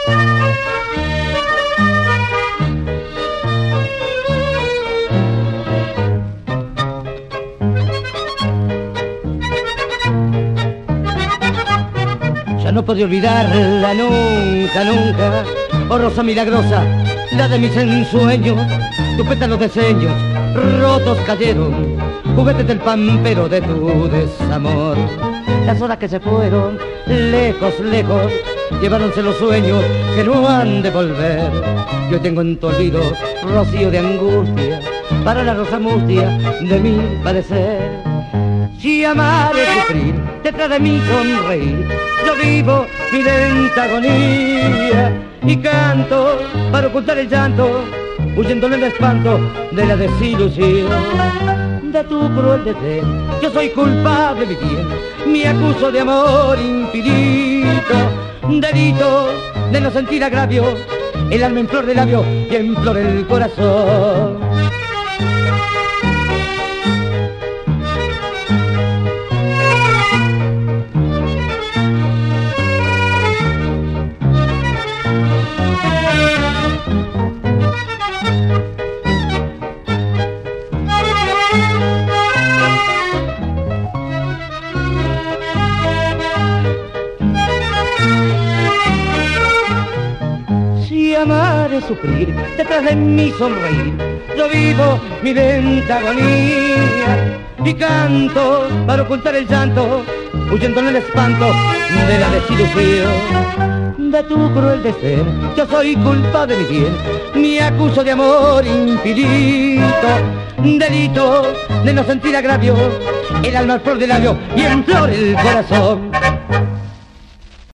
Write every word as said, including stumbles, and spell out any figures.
Ya no podré olvidarla nunca, nunca. Oh rosa milagrosa, la de mis ensueños. Tus pétalos de sueños rotos cayeron, juguetes del pampero de tu desamor. Las horas que se fueron, lejos, lejos, lleváronse los sueños que no han de volver. Yo tengo en tu olvido rocío de angustia para la rosa mustia de mi padecer. Si amar es sufrir, detrás de mí sonreír, yo vivo mi lenta agonía y canto para ocultar el llanto, huyéndole el espanto de la desilusión. De tu cruel desdén, yo soy culpable, mi bien, me acuso de amor infinito, delito de no sentir agravio, el alma en flor de labio y en flor el corazón. Amar es sufrir, detrás de mí sonreír, yo vivo mi lenta agonía y canto para ocultar el llanto, huyendo en el espanto de la desilusión. De tu cruel desdén, yo soy culpable de mi bien, me acuso de amor infinito, delito de no sentir agravio, el alma al flor del labio y en flor el corazón.